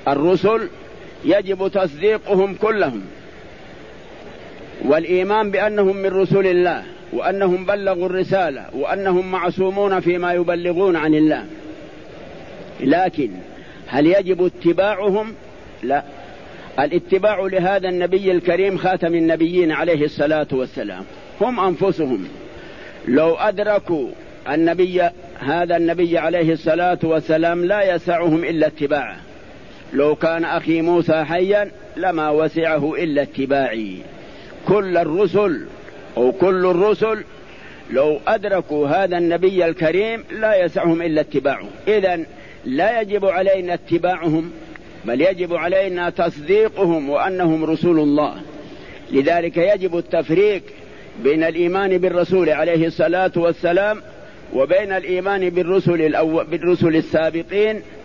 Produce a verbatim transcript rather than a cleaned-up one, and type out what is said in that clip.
الرسل يجب تصديقهم كلهم، والإيمان بأنهم من رسل الله، وأنهم بلغوا الرسالة، وأنهم معصومون فيما يبلغون عن الله. لكن هل يجب اتباعهم؟ لا. الاتباع لهذا النبي الكريم خاتم النبيين عليه الصلاة والسلام هم أنفسهم لو أدركوا النبي هذا النبي عليه الصلاة والسلام لا يسعهم إلا اتباعه. لو كان أخي موسى حيا لما وسعه إلا اتباعي. كل الرسل أو كل الرسل لو أدركوا هذا النبي الكريم لا يسعهم إلا اتباعه. إذن لا يجب علينا اتباعهم، بل يجب علينا تصديقهم وأنهم رسول الله. لذلك يجب التفريق بين الإيمان بالرسول عليه الصلاة والسلام وبين الإيمان بالرسل, الأو... بالرسل السابقين